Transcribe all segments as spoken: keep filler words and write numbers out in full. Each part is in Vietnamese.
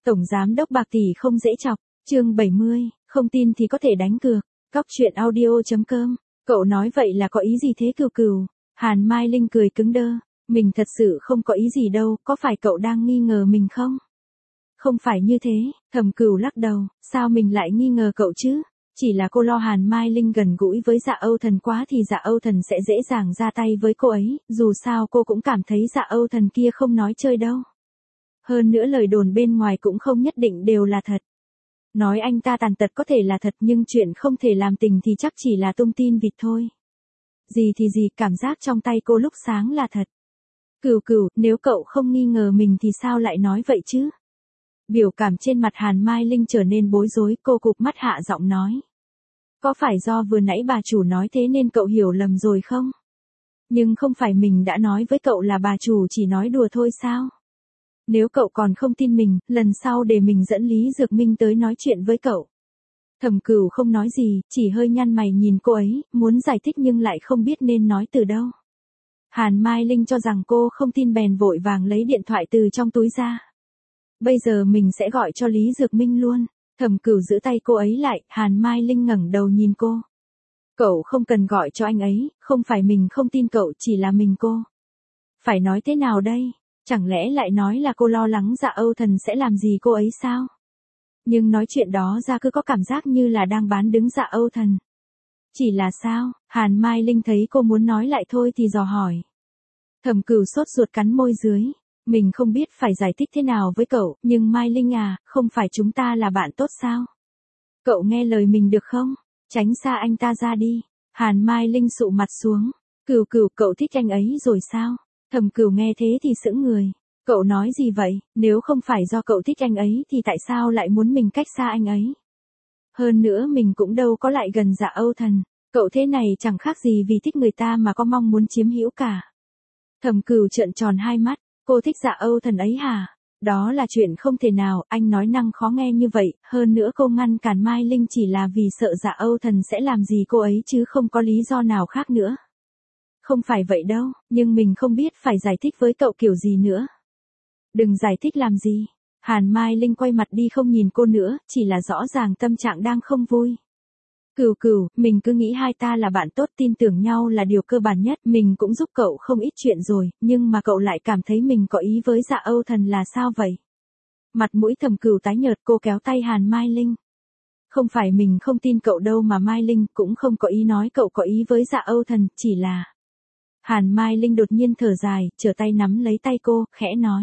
Tổng giám đốc bạc tỷ không dễ chọc, chương bảy mươi, không tin thì có thể đánh cược. Cóc truyện audio chấm com. Cậu nói vậy là có ý gì thế Cừu Cừu? Hàn Mai Linh cười cứng đơ. Mình thật sự không có ý gì đâu, có phải cậu đang nghi ngờ mình không? Không phải như thế, Thẩm Cửu lắc đầu, sao mình lại nghi ngờ cậu chứ? Chỉ là cô lo Hàn Mai Linh gần gũi với Dạ Âu Thần quá thì Dạ Âu Thần sẽ dễ dàng ra tay với cô ấy, dù sao cô cũng cảm thấy Dạ Âu Thần kia không nói chơi đâu. Hơn nữa lời đồn bên ngoài cũng không nhất định đều là thật. Nói anh ta tàn tật có thể là thật nhưng chuyện không thể làm tình thì chắc chỉ là tung tin vịt thôi. Gì thì gì, cảm giác trong tay cô lúc sáng là thật. Cừu Cừu, nếu cậu không nghi ngờ mình thì sao lại nói vậy chứ? Biểu cảm trên mặt Hàn Mai Linh trở nên bối rối, cô cụp mắt hạ giọng nói. Có phải do vừa nãy bà chủ nói thế nên cậu hiểu lầm rồi không? Nhưng không phải mình đã nói với cậu là bà chủ chỉ nói đùa thôi sao? Nếu cậu còn không tin mình, lần sau để mình dẫn Lý Dược Minh tới nói chuyện với cậu. Thẩm Cửu không nói gì, chỉ hơi nhăn mày nhìn cô ấy, muốn giải thích nhưng lại không biết nên nói từ đâu. Hàn Mai Linh cho rằng cô không tin bèn vội vàng lấy điện thoại từ trong túi ra. Bây giờ mình sẽ gọi cho Lý Dược Minh luôn. Thẩm Cửu giữ tay cô ấy lại, Hàn Mai Linh ngẩng đầu nhìn cô. Cậu không cần gọi cho anh ấy, không phải mình không tin cậu, chỉ là mình cô. Phải nói thế nào đây? Chẳng lẽ lại nói là cô lo lắng Dạ Âu Thần sẽ làm gì cô ấy sao? Nhưng nói chuyện đó ra cứ có cảm giác như là đang bán đứng Dạ Âu Thần. Chỉ là sao? Hàn Mai Linh thấy cô muốn nói lại thôi thì dò hỏi. Thẩm Cửu sốt ruột cắn môi dưới. Mình không biết phải giải thích thế nào với cậu, nhưng Mai Linh à, không phải chúng ta là bạn tốt sao? Cậu nghe lời mình được không? Tránh xa anh ta ra đi. Hàn Mai Linh sụ mặt xuống. Cừu Cừu, cậu thích anh ấy rồi sao? Thẩm Cửu nghe thế thì sững người. Cậu nói gì vậy? Nếu không phải do cậu thích anh ấy thì tại sao lại muốn mình cách xa anh ấy? Hơn nữa mình cũng đâu có lại gần Dạ Âu Thần. Cậu thế này chẳng khác gì vì thích người ta mà có mong muốn chiếm hữu cả. Thẩm Cửu trợn tròn hai mắt. Cô thích Dạ Âu Thần ấy hả? Đó là chuyện không thể nào, anh nói năng khó nghe như vậy, hơn nữa cô ngăn cản Mai Linh chỉ là vì sợ Dạ Âu Thần sẽ làm gì cô ấy chứ không có lý do nào khác nữa. Không phải vậy đâu, nhưng mình không biết phải giải thích với cậu kiểu gì nữa. Đừng giải thích làm gì. Hàn Mai Linh quay mặt đi không nhìn cô nữa, chỉ là rõ ràng tâm trạng đang không vui. Cừu Cừu, mình cứ nghĩ hai ta là bạn tốt, tin tưởng nhau là điều cơ bản nhất, mình cũng giúp cậu không ít chuyện rồi, nhưng mà cậu lại cảm thấy mình có ý với Dạ Âu Thần là sao vậy? Mặt mũi Thẩm Cửu tái nhợt, cô kéo tay Hàn Mai Linh. Không phải mình không tin cậu đâu mà Mai Linh cũng không có ý nói cậu có ý với Dạ Âu Thần, chỉ là... Hàn Mai Linh đột nhiên thở dài, trở tay nắm lấy tay cô, khẽ nói.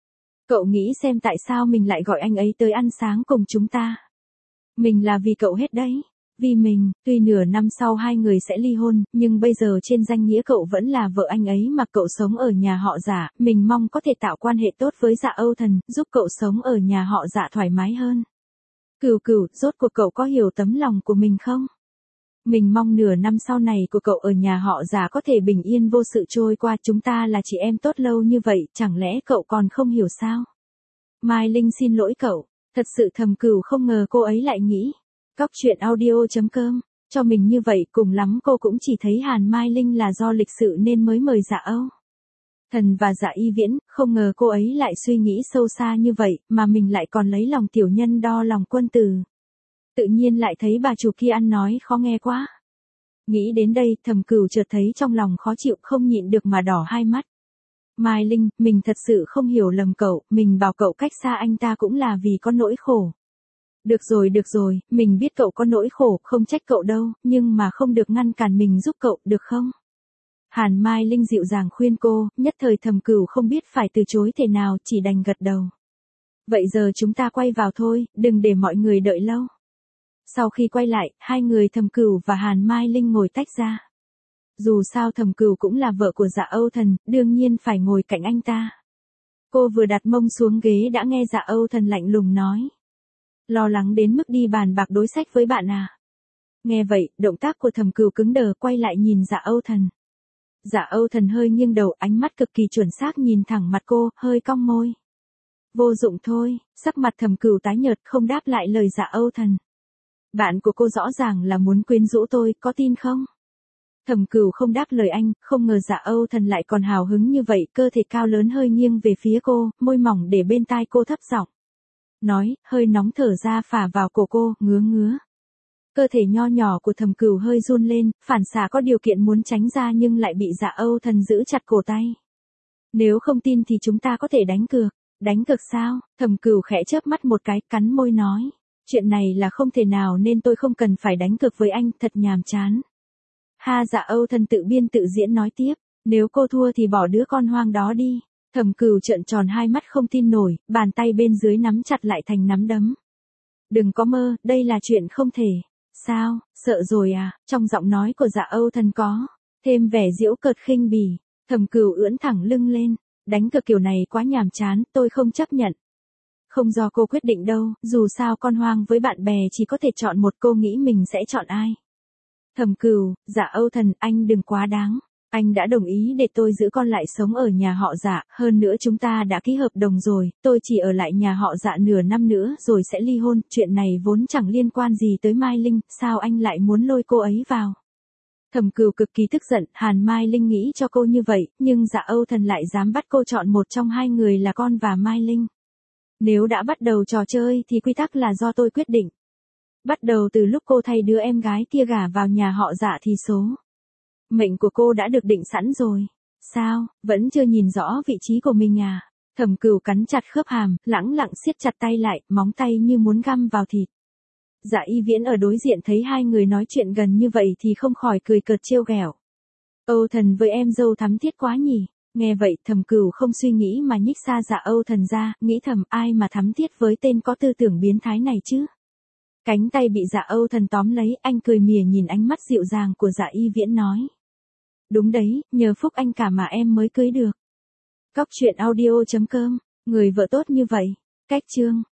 Cậu nghĩ xem tại sao mình lại gọi anh ấy tới ăn sáng cùng chúng ta? Mình là vì cậu hết đấy. Vì mình, tuy nửa năm sau hai người sẽ ly hôn, nhưng bây giờ trên danh nghĩa cậu vẫn là vợ anh ấy mà cậu sống ở nhà họ Dạ, mình mong có thể tạo quan hệ tốt với Dạ Âu Thần, giúp cậu sống ở nhà họ Dạ thoải mái hơn. Cừu Cừu, rốt cuộc cậu có hiểu tấm lòng của mình không? Mình mong nửa năm sau này của cậu ở nhà họ Dạ có thể bình yên vô sự trôi qua, chúng ta là chị em tốt lâu như vậy, chẳng lẽ cậu còn không hiểu sao? Mai Linh xin lỗi cậu, thật sự Thẩm Cửu không ngờ cô ấy lại nghĩ. Cóc truyện audio chấm com, cho mình như vậy cùng lắm cô cũng chỉ thấy Hàn Mai Linh là do lịch sự nên mới mời Dạ Âu Thần và Dạ Y Viễn, không ngờ cô ấy lại suy nghĩ sâu xa như vậy, mà mình lại còn lấy lòng tiểu nhân đo lòng quân tử. Tự nhiên lại thấy bà chủ kia ăn nói khó nghe quá. Nghĩ đến đây, Thẩm Cửu chợt thấy trong lòng khó chịu không nhịn được mà đỏ hai mắt. Mai Linh, mình thật sự không hiểu lầm cậu, mình bảo cậu cách xa anh ta cũng là vì có nỗi khổ. Được rồi được rồi, mình biết cậu có nỗi khổ, không trách cậu đâu, nhưng mà không được ngăn cản mình giúp cậu, được không? Hàn Mai Linh dịu dàng khuyên cô, nhất thời Thẩm Cửu không biết phải từ chối thế nào, chỉ đành gật đầu. Vậy giờ chúng ta quay vào thôi, đừng để mọi người đợi lâu. Sau khi quay lại, hai người Thẩm Cửu và Hàn Mai Linh ngồi tách ra. Dù sao Thẩm Cửu cũng là vợ của Dạ Âu Thần, đương nhiên phải ngồi cạnh anh ta. Cô vừa đặt mông xuống ghế đã nghe Dạ Âu Thần lạnh lùng nói. Lo lắng đến mức đi bàn bạc đối sách với bạn à? Nghe vậy, động tác của Thẩm Cửu cứng đờ, quay lại nhìn Dạ Âu Thần. Dạ Âu Thần hơi nghiêng đầu, ánh mắt cực kỳ chuẩn xác nhìn thẳng mặt cô, hơi cong môi. Vô dụng thôi, sắc mặt Thẩm Cửu tái nhợt không đáp lại lời Dạ Âu Thần. Bạn của cô rõ ràng là muốn quyến rũ tôi, có tin không? Thẩm Cửu không đáp lời anh, không ngờ Dạ Âu Thần lại còn hào hứng như vậy, cơ thể cao lớn hơi nghiêng về phía cô, môi mỏng để bên tai cô thấp giọng. nói, hơi nóng thở ra phả vào cổ cô, ngứa ngứa. Cơ thể nho nhỏ của Thẩm Cửu hơi run lên, phản xạ có điều kiện muốn tránh ra nhưng lại bị Dạ Âu Thần giữ chặt cổ tay. Nếu không tin thì chúng ta có thể đánh cược. Đánh cược sao? Thẩm Cửu khẽ chớp mắt một cái, cắn môi nói. Chuyện này là không thể nào nên tôi không cần phải đánh cược với anh, thật nhàm chán. Ha, Dạ Âu Thần tự biên tự diễn nói tiếp. Nếu cô thua thì bỏ đứa con hoang đó đi. Thẩm Cửu trợn tròn hai mắt không tin nổi, bàn tay bên dưới nắm chặt lại thành nắm đấm. Đừng có mơ, đây là chuyện không thể. Sao, sợ rồi à? Trong giọng nói của Dạ Âu Thần có thêm vẻ giễu cợt khinh bỉ. Thẩm Cửu ưỡn thẳng lưng lên. Đánh cược kiểu này quá nhàm chán, tôi không chấp nhận. Không do cô quyết định đâu, dù sao con hoang với bạn bè chỉ có thể chọn một, cô nghĩ mình sẽ chọn ai? Thẩm Cửu, Dạ Âu Thần, anh đừng quá đáng. Anh đã đồng ý để tôi giữ con lại sống ở nhà họ Dạ, hơn nữa chúng ta đã ký hợp đồng rồi, tôi chỉ ở lại nhà họ Dạ nửa năm nữa rồi sẽ ly hôn, chuyện này vốn chẳng liên quan gì tới Mai Linh, sao anh lại muốn lôi cô ấy vào? Thẩm Cửu cực kỳ tức giận, Hàn Mai Linh nghĩ cho cô như vậy, nhưng Dạ Âu Thần lại dám bắt cô chọn một trong hai người là con và Mai Linh. Nếu đã bắt đầu trò chơi thì quy tắc là do tôi quyết định. Bắt đầu từ lúc cô thay đứa em gái kia gả vào nhà họ Dạ thì số mệnh của cô đã được định sẵn rồi. Sao, vẫn chưa nhìn rõ vị trí của mình à? Thẩm Cửu cắn chặt khớp hàm, lẳng lặng siết chặt tay lại, móng tay như muốn găm vào thịt. Dạ Y Viễn ở đối diện thấy hai người nói chuyện gần như vậy thì không khỏi cười cợt trêu ghẹo. Âu Thần với em dâu thắm thiết quá nhỉ? Nghe vậy Thẩm Cửu không suy nghĩ mà nhích xa Dạ Âu Thần ra, nghĩ thầm ai mà thắm thiết với tên có tư tưởng biến thái này chứ? Cánh tay bị Dạ Âu Thần tóm lấy, anh cười mỉa nhìn ánh mắt dịu dàng của Dạ Y Viễn nói. Đúng đấy, nhờ phúc anh cả mà em mới cưới được. Cóc truyện audio chấm com, người vợ tốt như vậy. Cách chương